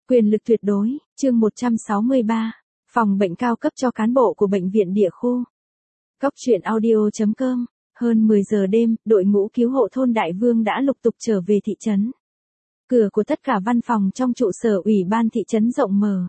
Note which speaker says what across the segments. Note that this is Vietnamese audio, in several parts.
Speaker 1: Quyền lực tuyệt đối, chương 163. Phòng bệnh cao cấp cho cán bộ của bệnh viện địa khu. Cốc truyện audio.com. Hơn 10 giờ đêm, đội ngũ cứu hộ thôn Đại Vương đã lục tục trở về thị trấn. Cửa của tất cả văn phòng trong trụ sở ủy ban thị trấn rộng mở.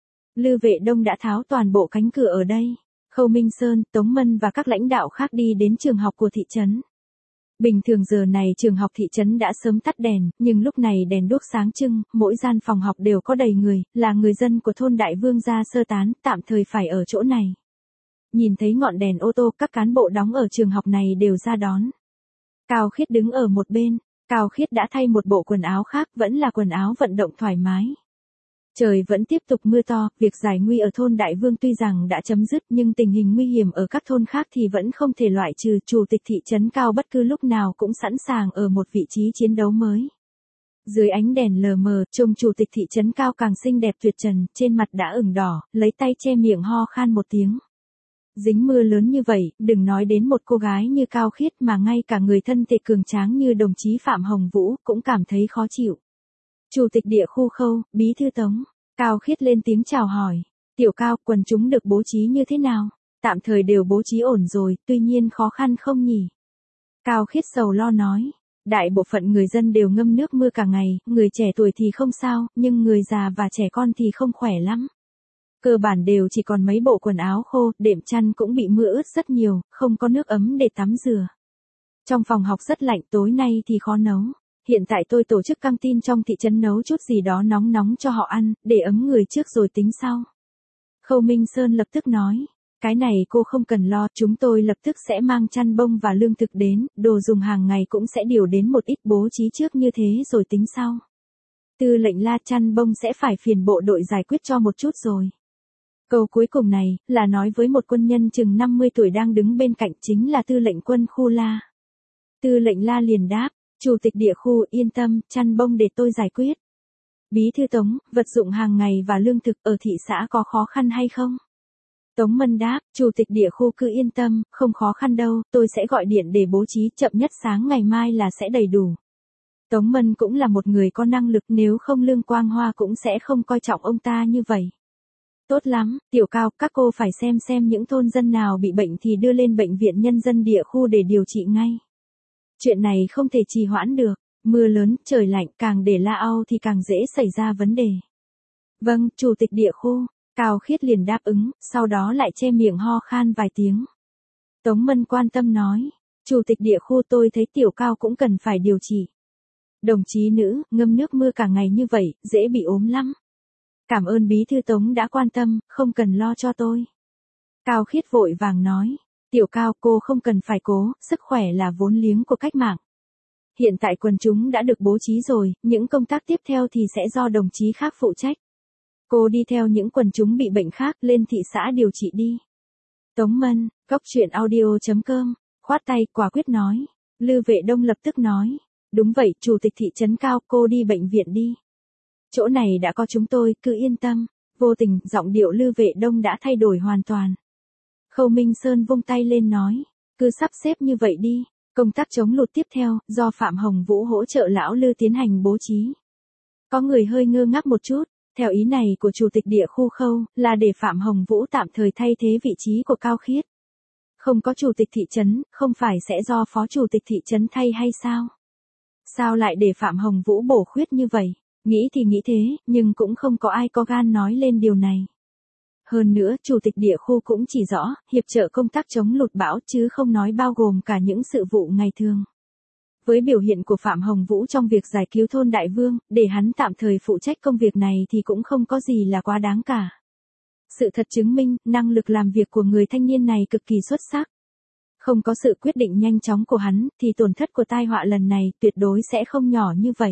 Speaker 1: Lư Vệ Đông đã tháo toàn bộ cánh cửa ở đây. Khâu Minh Sơn, Tống Mân và các lãnh đạo khác đi đến trường học của thị trấn. Bình thường giờ này trường học thị trấn đã sớm tắt đèn, nhưng lúc này đèn đuốc sáng trưng, mỗi gian phòng học đều có đầy người, là người dân của thôn Đại Vương ra sơ tán, tạm thời phải ở chỗ này. Nhìn thấy ngọn đèn ô tô, các cán bộ đóng ở trường học này đều ra đón. Cao Khiết đứng ở một bên, Cao Khiết đã thay một bộ quần áo khác, vẫn là quần áo vận động thoải mái. Trời vẫn tiếp tục mưa to, việc giải nguy ở thôn Đại Vương tuy rằng đã chấm dứt nhưng tình hình nguy hiểm ở các thôn khác thì vẫn không thể loại trừ. Chủ tịch thị trấn Cao bất cứ lúc nào cũng sẵn sàng ở một vị trí chiến đấu mới. Dưới ánh đèn lờ mờ, trông chủ tịch thị trấn Cao càng xinh đẹp tuyệt trần, trên mặt đã ửng đỏ, lấy tay che miệng ho khan một tiếng. Dính mưa lớn như vậy, đừng nói đến một cô gái như Cao Khiết mà ngay cả người thân thể cường tráng như đồng chí Phạm Hồng Vũ cũng cảm thấy khó chịu. Chủ tịch địa khu Khâu, bí thư Tống. Cao Khiết lên tiếng chào hỏi. Tiểu Cao, quần chúng được bố trí như thế nào? Tạm thời đều bố trí ổn rồi, tuy nhiên khó khăn không nhỉ? Cao Khiết sầu lo nói. Đại bộ phận người dân đều ngâm nước mưa cả ngày, người trẻ tuổi thì không sao, nhưng người già và trẻ con thì không khỏe lắm. Cơ bản đều chỉ còn mấy bộ quần áo khô, đệm chăn cũng bị mưa ướt rất nhiều, không có nước ấm để tắm rửa. Trong phòng học rất lạnh, tối nay thì khó nấu. Hiện tại tôi tổ chức căng tin trong thị trấn nấu chút gì đó nóng nóng cho họ ăn, để ấm người trước rồi tính sau. Khâu Minh Sơn lập tức nói, cái này cô không cần lo, chúng tôi lập tức sẽ mang chăn bông và lương thực đến, đồ dùng hàng ngày cũng sẽ điều đến một ít bố trí trước như thế rồi tính sau. Tư lệnh La, chăn bông sẽ phải phiền bộ đội giải quyết cho một chút rồi. Câu cuối cùng này, là nói với một quân nhân chừng 50 tuổi đang đứng bên cạnh, chính là tư lệnh quân khu La. Tư lệnh La liền đáp. Chủ tịch địa khu yên tâm, chăn bông để tôi giải quyết. Bí thư Tống, vật dụng hàng ngày và lương thực ở thị xã có khó khăn hay không? Tống Mân đáp, chủ tịch địa khu cứ yên tâm, không khó khăn đâu, tôi sẽ gọi điện để bố trí, chậm nhất sáng ngày mai là sẽ đầy đủ. Tống Mân cũng là một người có năng lực, nếu không Lương Quang Hoa cũng sẽ không coi trọng ông ta như vậy. Tốt lắm, Tiểu Cao, các cô phải xem những thôn dân nào bị bệnh thì đưa lên bệnh viện nhân dân địa khu để điều trị ngay. Chuyện này không thể trì hoãn được, mưa lớn, trời lạnh, càng để la au thì càng dễ xảy ra vấn đề. Vâng, chủ tịch địa khu, Cao Khiết liền đáp ứng, sau đó lại che miệng ho khan vài tiếng. Tống Mân quan tâm nói, chủ tịch địa khu tôi thấy Tiểu Cao cũng cần phải điều trị. Đồng chí nữ, ngâm nước mưa cả ngày như vậy, dễ bị ốm lắm. Cảm ơn bí thư Tống đã quan tâm, không cần lo cho tôi. Cao Khiết vội vàng nói. Tiểu Cao, cô không cần phải cố, sức khỏe là vốn liếng của cách mạng. Hiện tại quần chúng đã được bố trí rồi, những công tác tiếp theo thì sẽ do đồng chí khác phụ trách. Cô đi theo những quần chúng bị bệnh khác lên thị xã điều trị đi. Tống Mân, Cốc truyện audio.com, khoát tay, quả quyết nói. Lư Vệ Đông lập tức nói. Đúng vậy, chủ tịch thị trấn Cao, cô đi bệnh viện đi. Chỗ này đã có chúng tôi, cứ yên tâm. Vô tình, giọng điệu Lư Vệ Đông đã thay đổi hoàn toàn. Khâu Minh Sơn vung tay lên nói, cứ sắp xếp như vậy đi, công tác chống lụt tiếp theo, do Phạm Hồng Vũ hỗ trợ lão Lư tiến hành bố trí. Có người hơi ngơ ngác một chút, theo ý này của chủ tịch địa khu Khâu, là để Phạm Hồng Vũ tạm thời thay thế vị trí của Cao Khiết. Không có chủ tịch thị trấn, không phải sẽ do phó chủ tịch thị trấn thay hay sao? Sao lại để Phạm Hồng Vũ bổ khuyết như vậy? Nghĩ thì nghĩ thế, nhưng cũng không có ai có gan nói lên điều này. Hơn nữa, chủ tịch địa khu cũng chỉ rõ, hiệp trợ công tác chống lụt bão chứ không nói bao gồm cả những sự vụ ngày thường. Với biểu hiện của Phạm Hồng Vũ trong việc giải cứu thôn Đại Vương, để hắn tạm thời phụ trách công việc này thì cũng không có gì là quá đáng cả. Sự thật chứng minh, năng lực làm việc của người thanh niên này cực kỳ xuất sắc. Không có sự quyết định nhanh chóng của hắn, thì tổn thất của tai họa lần này tuyệt đối sẽ không nhỏ như vậy.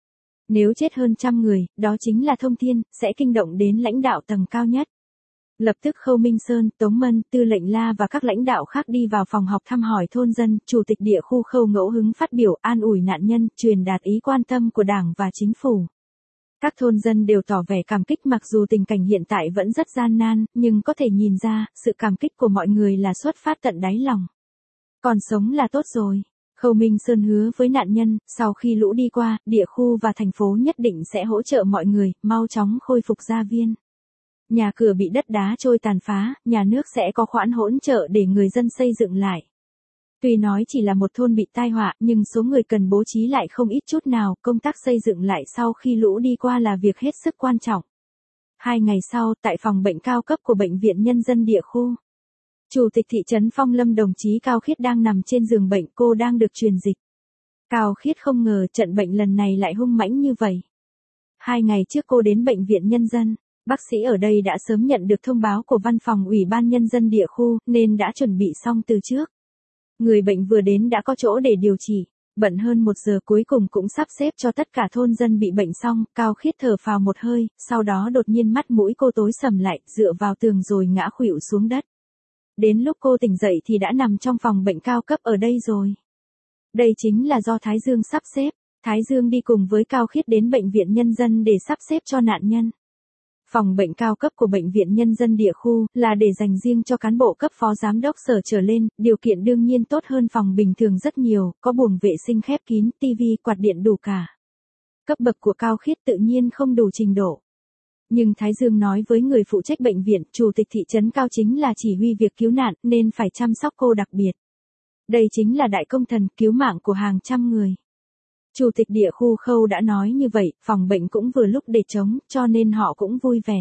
Speaker 1: Nếu chết hơn 100 người, đó chính là thông thiên, sẽ kinh động đến lãnh đạo tầng cao nhất. Lập tức Khâu Minh Sơn, Tống Mân, tư lệnh La và các lãnh đạo khác đi vào phòng học thăm hỏi thôn dân, chủ tịch địa khu Khâu ngẫu hứng phát biểu an ủi nạn nhân, truyền đạt ý quan tâm của Đảng và Chính phủ. Các thôn dân đều tỏ vẻ cảm kích mặc dù tình cảnh hiện tại vẫn rất gian nan, nhưng có thể nhìn ra, sự cảm kích của mọi người là xuất phát tận đáy lòng. Còn sống là tốt rồi. Khâu Minh Sơn hứa với nạn nhân, sau khi lũ đi qua, địa khu và thành phố nhất định sẽ hỗ trợ mọi người, mau chóng khôi phục gia viên. Nhà cửa bị đất đá trôi tàn phá, nhà nước sẽ có khoản hỗ trợ để người dân xây dựng lại. Tuy nói chỉ là một thôn bị tai họa, nhưng số người cần bố trí lại không ít chút nào, công tác xây dựng lại sau khi lũ đi qua là việc hết sức quan trọng. 2 ngày sau, tại phòng bệnh cao cấp của Bệnh viện Nhân dân địa khu, Chủ tịch thị trấn Phong Lâm đồng chí Cao Khiết đang nằm trên giường bệnh, cô đang được truyền dịch. Cao Khiết không ngờ trận bệnh lần này lại hung mãnh như vậy. 2 ngày trước cô đến Bệnh viện Nhân dân, bác sĩ ở đây đã sớm nhận được thông báo của văn phòng Ủy ban Nhân dân địa khu, nên đã chuẩn bị xong từ trước. Người bệnh vừa đến đã có chỗ để điều trị, bận hơn 1 giờ cuối cùng cũng sắp xếp cho tất cả thôn dân bị bệnh xong, Cao Khiết thở phào một hơi, sau đó đột nhiên mắt mũi cô tối sầm lại, dựa vào tường rồi ngã khuỵu xuống đất. Đến lúc cô tỉnh dậy thì đã nằm trong phòng bệnh cao cấp ở đây rồi. Đây chính là do Thái Dương sắp xếp, Thái Dương đi cùng với Cao Khiết đến Bệnh viện Nhân dân để sắp xếp cho nạn nhân. Phòng bệnh cao cấp của Bệnh viện Nhân dân địa khu là để dành riêng cho cán bộ cấp phó giám đốc sở trở lên, điều kiện đương nhiên tốt hơn phòng bình thường rất nhiều, có buồng vệ sinh khép kín, tivi, quạt điện đủ cả. Cấp bậc của Cao Khiết tự nhiên không đủ trình độ. Nhưng Thái Dương nói với người phụ trách bệnh viện, chủ tịch thị trấn Cao chính là chỉ huy việc cứu nạn nên phải chăm sóc cô đặc biệt. Đây chính là đại công thần cứu mạng của hàng trăm người. Chủ tịch địa khu Khâu đã nói như vậy, phòng bệnh cũng vừa lúc để trống, cho nên họ cũng vui vẻ.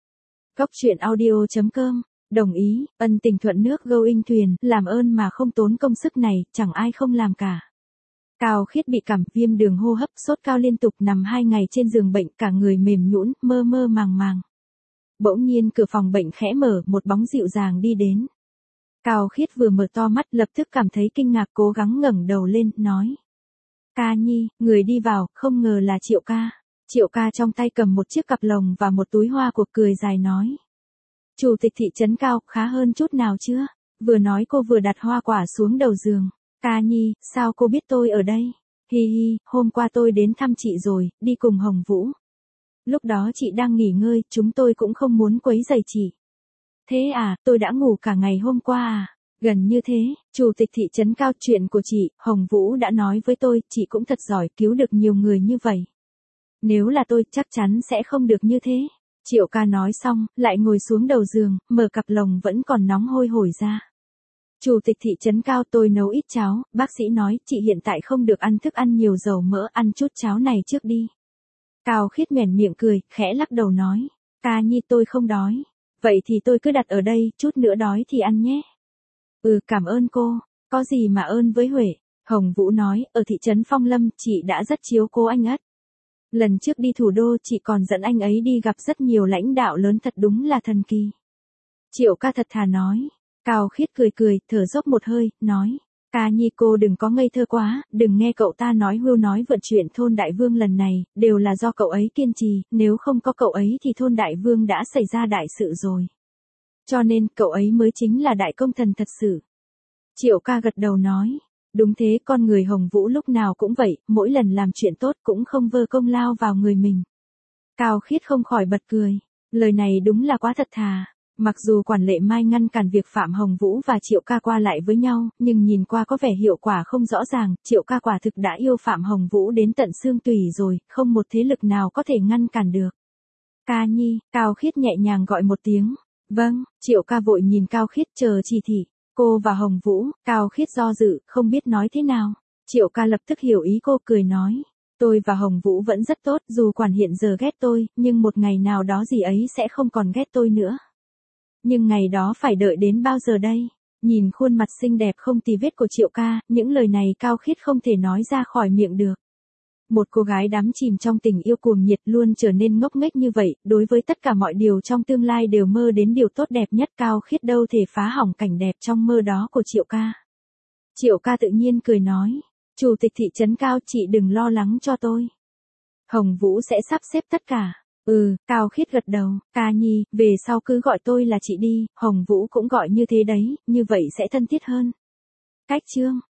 Speaker 1: Cóc truyện audio.com, đồng ý, ân tình thuận nước going thuyền, làm ơn mà không tốn công sức này, chẳng ai không làm cả. Cao Khiết bị cảm, viêm đường hô hấp, sốt cao liên tục, nằm 2 ngày trên giường bệnh, cả người mềm nhũn, mơ mơ màng màng. Bỗng nhiên cửa phòng bệnh khẽ mở, một bóng dịu dàng đi đến. Cao Khiết vừa mở to mắt, lập tức cảm thấy kinh ngạc, cố gắng ngẩng đầu lên, nói. Ca Nhi, người đi vào, không ngờ là Triệu ca. Triệu ca trong tay cầm một chiếc cặp lồng và một túi hoa cuộc, cười dài nói. Chủ tịch thị trấn Cao, khá hơn chút nào chưa? Vừa nói cô vừa đặt hoa quả xuống đầu giường. Ca Nhi, sao cô biết tôi ở đây? Hi hi, hôm qua tôi đến thăm chị rồi, đi cùng Hồng Vũ. Lúc đó chị đang nghỉ ngơi, chúng tôi cũng không muốn quấy rầy chị. Thế à, tôi đã ngủ cả ngày hôm qua à? Gần như thế, chủ tịch thị trấn Cao, chuyện của chị, Hồng Vũ đã nói với tôi, chị cũng thật giỏi, cứu được nhiều người như vậy. Nếu là tôi, chắc chắn sẽ không được như thế. Triệu ca nói xong, lại ngồi xuống đầu giường, mở cặp lồng vẫn còn nóng hôi hổi ra. Chủ tịch thị trấn Cao, tôi nấu ít cháo, bác sĩ nói, chị hiện tại không được ăn thức ăn nhiều dầu mỡ, ăn chút cháo này trước đi. Cao Khiết nhoẻn miệng cười, khẽ lắc đầu nói, Ca Nhi tôi không đói. Vậy thì tôi cứ đặt ở đây, chút nữa đói thì ăn nhé. Cảm ơn cô, có gì mà ơn với Huệ. Hồng Vũ nói, ở thị trấn Phong Lâm, chị đã rất chiếu cố anh ất. Lần trước đi thủ đô chị còn dẫn anh ấy đi gặp rất nhiều lãnh đạo lớn, thật đúng là thần kỳ. Triệu ca thật thà nói. Cao Khiết cười cười, thở dốc một hơi, nói. Ca Nhi cô đừng có ngây thơ quá, đừng nghe cậu ta nói hưu nói vượn, chuyện thôn Đại Vương lần này, đều là do cậu ấy kiên trì, nếu không có cậu ấy thì thôn Đại Vương đã xảy ra đại sự rồi. Cho nên, cậu ấy mới chính là đại công thần thật sự. Triệu ca gật đầu nói. Đúng thế, con người Hồng Vũ lúc nào cũng vậy, mỗi lần làm chuyện tốt cũng không vơ công lao vào người mình. Cao Khiết không khỏi bật cười. Lời này đúng là quá thật thà. Mặc dù quản lệ Mai ngăn cản việc Phạm Hồng Vũ và Triệu ca qua lại với nhau, nhưng nhìn qua có vẻ hiệu quả không rõ ràng, Triệu ca quả thực đã yêu Phạm Hồng Vũ đến tận xương tủy rồi, không một thế lực nào có thể ngăn cản được. Ca Nhi, Cao Khiết nhẹ nhàng gọi một tiếng. Vâng, Triệu ca vội nhìn Cao Khiết chờ chỉ thị. Cô và Hồng Vũ, Cao Khiết do dự, không biết nói thế nào. Triệu ca lập tức hiểu ý cô, cười nói. Tôi và Hồng Vũ vẫn rất tốt, dù quản hiện giờ ghét tôi, nhưng một ngày nào đó gì ấy sẽ không còn ghét tôi nữa. Nhưng ngày đó phải đợi đến bao giờ đây? Nhìn khuôn mặt xinh đẹp không tì vết của Triệu ca, những lời này Cao Khiết không thể nói ra khỏi miệng được. Một cô gái đắm chìm trong tình yêu cuồng nhiệt luôn trở nên ngốc nghếch như vậy, đối với tất cả mọi điều trong tương lai đều mơ đến điều tốt đẹp nhất, Cao Khiết đâu thể phá hỏng cảnh đẹp trong mơ đó của Triệu ca. Triệu ca tự nhiên cười nói, Chủ tịch thị trấn Cao, chị đừng lo lắng cho tôi. Hồng Vũ sẽ sắp xếp tất cả. Cao Khiết gật đầu, Ca Nhi, về sau cứ gọi tôi là chị đi, Hồng Vũ cũng gọi như thế đấy, như vậy sẽ thân thiết hơn. Cách chương